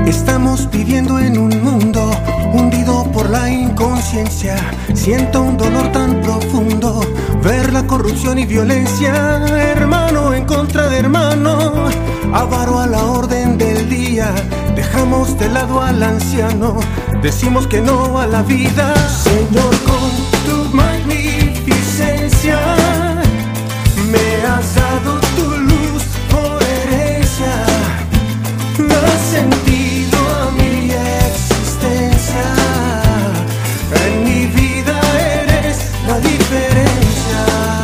Estamos viviendo en un mundo hundido por la inconsciencia. Siento un dolor tan profundo, ver la corrupción y violencia, hermano en contra de hermano, avaro a la orden del día. Dejamos de lado al anciano, decimos que no a la vida. Señor, con tu magnificencia me has dado tu luz por herencia. Das sentido a mi existencia. En mi vida eres la diferencia.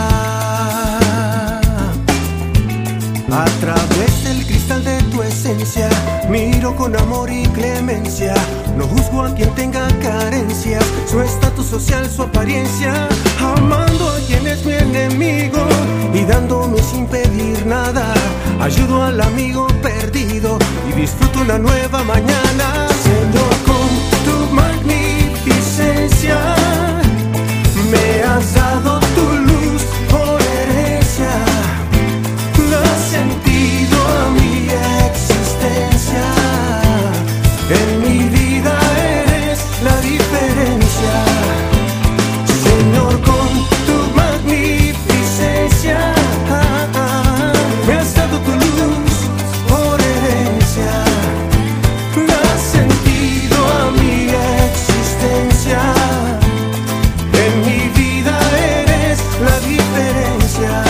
A través del cristal de tu esencia miro con amor y clemencia. No juzgo a quien tenga carencias, su estatus social, su apariencia, amando a quien es mi enemigo y dándome sin pedir nada. Ayudo al amigo perdido y disfruto una nueva mañana. Señor, con tu magnificencia me has dado tu luz por herencia. Das sentido a mi existencia. En mi vida eres la diferencia. Señor, con tu magnificencia me has dado tu luz por herencia. Das sentido a mi existencia. En mi vida eres la diferencia.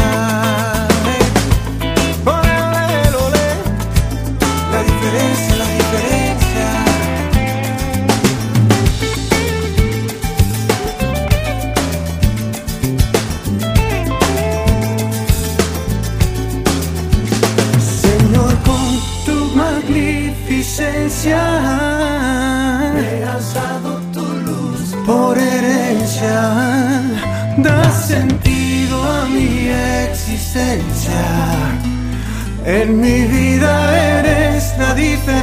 Ole, ole, la diferencia, la diferencia. Señor, con tu magnificencia me has dado tu luz por herencia. Das sentido a mi existencia. En mi vida eres la diferencia.